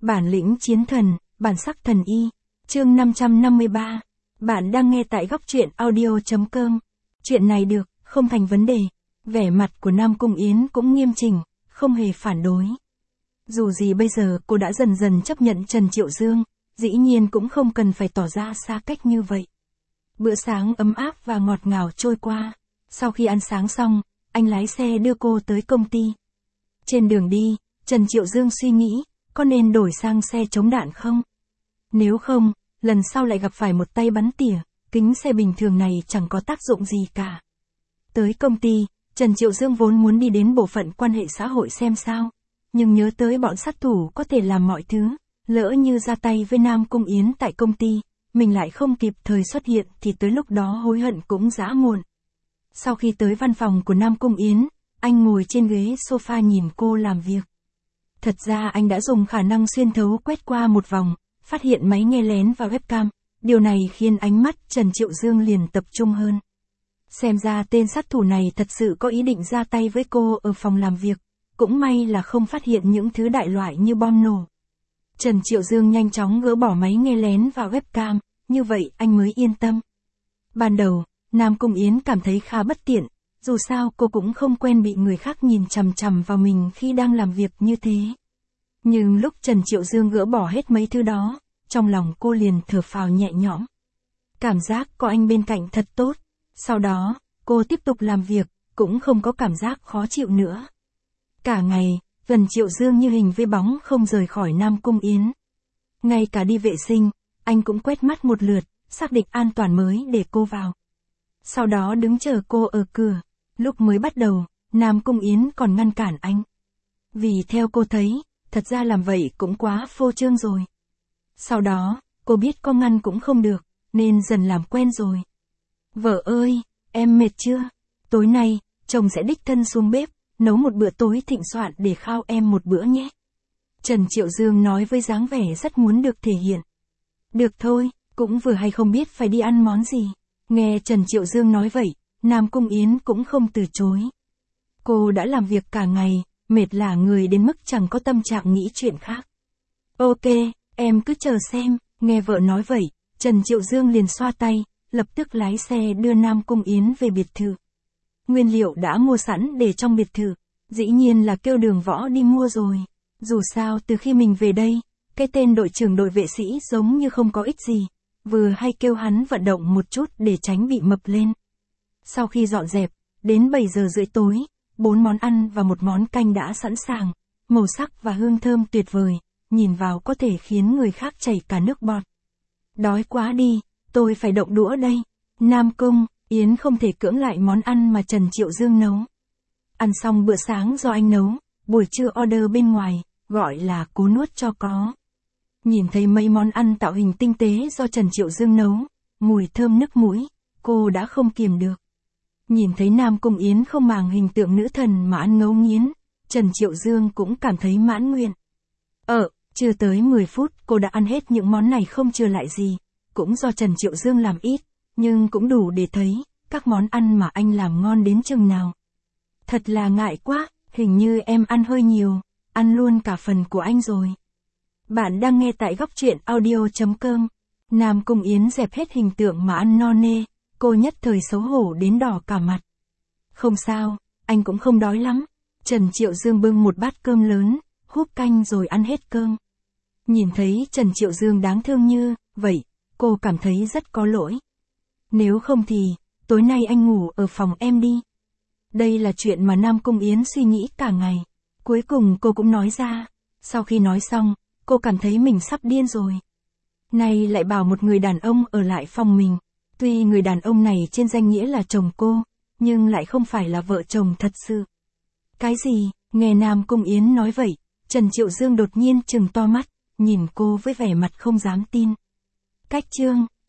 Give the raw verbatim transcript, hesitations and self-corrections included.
Bản lĩnh chiến thần, bản sắc thần y. Chương năm trăm năm mươi ba. Bạn đang nghe tại góc truyện audio chấm com. Chuyện này được, không thành vấn đề. Vẻ mặt của Nam Cung Yến cũng nghiêm chỉnh, không hề phản đối. Dù gì bây giờ cô đã dần dần chấp nhận Trần Triệu Dương, dĩ nhiên cũng không cần phải tỏ ra xa cách như vậy. Bữa sáng ấm áp và ngọt ngào trôi qua. Sau khi ăn sáng xong, anh lái xe đưa cô tới công ty. Trên đường đi, Trần Triệu Dương suy nghĩ, có nên đổi sang xe chống đạn không? Nếu không, lần sau lại gặp phải một tay bắn tỉa, kính xe bình thường này chẳng có tác dụng gì cả. Tới công ty, Trần Triệu Dương vốn muốn đi đến bộ phận quan hệ xã hội xem sao, nhưng nhớ tới bọn sát thủ có thể làm mọi thứ, lỡ như ra tay với Nam Cung Yến tại công ty, mình lại không kịp thời xuất hiện thì tới lúc đó hối hận cũng đã muộn. Sau khi tới văn phòng của Nam Cung Yến, anh ngồi trên ghế sofa nhìn cô làm việc. Thật ra anh đã dùng khả năng xuyên thấu quét qua một vòng, phát hiện máy nghe lén và webcam, điều này khiến ánh mắt Trần Triệu Dương liền tập trung hơn. Xem ra tên sát thủ này thật sự có ý định ra tay với cô ở phòng làm việc, cũng may là không phát hiện những thứ đại loại như bom nổ. Trần Triệu Dương nhanh chóng gỡ bỏ máy nghe lén và webcam, như vậy anh mới yên tâm. Ban đầu, Nam Cung Yến cảm thấy khá bất tiện, dù sao cô cũng không quen bị người khác nhìn chằm chằm vào mình khi đang làm việc như thế. Nhưng lúc Trần Triệu Dương gỡ bỏ hết mấy thứ đó, trong lòng cô liền thở phào nhẹ nhõm. Cảm giác có anh bên cạnh thật tốt. Sau đó, cô tiếp tục làm việc, cũng không có cảm giác khó chịu nữa. Cả ngày, Trần Triệu Dương như hình với bóng không rời khỏi Nam Cung Yến. Ngay cả đi vệ sinh, anh cũng quét mắt một lượt, xác định an toàn mới để cô vào. Sau đó đứng chờ cô ở cửa. Lúc mới bắt đầu, Nam Cung Yến còn ngăn cản anh. Vì theo cô thấy, thật ra làm vậy cũng quá phô trương rồi. Sau đó, cô biết có ngăn cũng không được, nên dần làm quen rồi. Vợ ơi, em mệt chưa? Tối nay, chồng sẽ đích thân xuống bếp, nấu một bữa tối thịnh soạn để khao em một bữa nhé. Trần Triệu Dương nói với dáng vẻ rất muốn được thể hiện. Được thôi, cũng vừa hay không biết phải đi ăn món gì. Nghe Trần Triệu Dương nói vậy, Nam Cung Yến cũng không từ chối. Cô đã làm việc cả ngày, mệt lả người đến mức chẳng có tâm trạng nghĩ chuyện khác. Ok, em cứ chờ xem. Nghe vợ nói vậy, Trần Triệu Dương liền xoa tay, lập tức lái xe đưa Nam Cung Yến về biệt thự. Nguyên liệu đã mua sẵn để trong biệt thự, dĩ nhiên là kêu Đường Võ đi mua rồi. Dù sao từ khi mình về đây, cái tên đội trưởng đội vệ sĩ giống như không có ích gì, vừa hay kêu hắn vận động một chút để tránh bị mập lên. Sau khi dọn dẹp, đến bảy giờ rưỡi tối, bốn món ăn và một món canh đã sẵn sàng, màu sắc và hương thơm tuyệt vời, nhìn vào có thể khiến người khác chảy cả nước bọt. Đói quá đi, tôi phải động đũa đây. Nam Cung Yến không thể cưỡng lại món ăn mà Trần Triệu Dương nấu. Ăn xong bữa sáng do anh nấu, buổi trưa order bên ngoài, gọi là cố nuốt cho có. Nhìn thấy mấy món ăn tạo hình tinh tế do Trần Triệu Dương nấu, mùi thơm nức mũi, cô đã không kiềm được. Nhìn thấy Nam Cung Yến không màng hình tượng nữ thần mà ăn ngấu nghiến, Trần Triệu Dương cũng cảm thấy mãn nguyện. Ờ, chưa tới mười phút cô đã ăn hết những món này không chừa lại gì, cũng do Trần Triệu Dương làm ít, nhưng cũng đủ để thấy các món ăn mà anh làm ngon đến chừng nào. Thật là ngại quá, hình như em ăn hơi nhiều, ăn luôn cả phần của anh rồi. Bạn đang nghe tại góc truyện audio chấm com. Nam Cung Yến dẹp hết hình tượng mà ăn no nê, cô nhất thời xấu hổ đến đỏ cả mặt. Không sao, anh cũng không đói lắm. Trần Triệu Dương bưng một bát cơm lớn, húp canh rồi ăn hết cơm. Nhìn thấy Trần Triệu Dương đáng thương như vậy, cô cảm thấy rất có lỗi. Nếu không thì, tối nay anh ngủ ở phòng em đi. Đây là chuyện mà Nam Cung Yến suy nghĩ cả ngày. Cuối cùng cô cũng nói ra. Sau khi nói xong, cô cảm thấy mình sắp điên rồi. Nay lại bảo một người đàn ông ở lại phòng mình. Tuy người đàn ông này trên danh nghĩa là chồng cô, nhưng lại không phải là vợ chồng thật sự. Cái gì? Nghe Nam Cung Yến nói vậy, Trần Triệu Dương đột nhiên trừng to mắt, nhìn cô với vẻ mặt không dám tin. Cách chương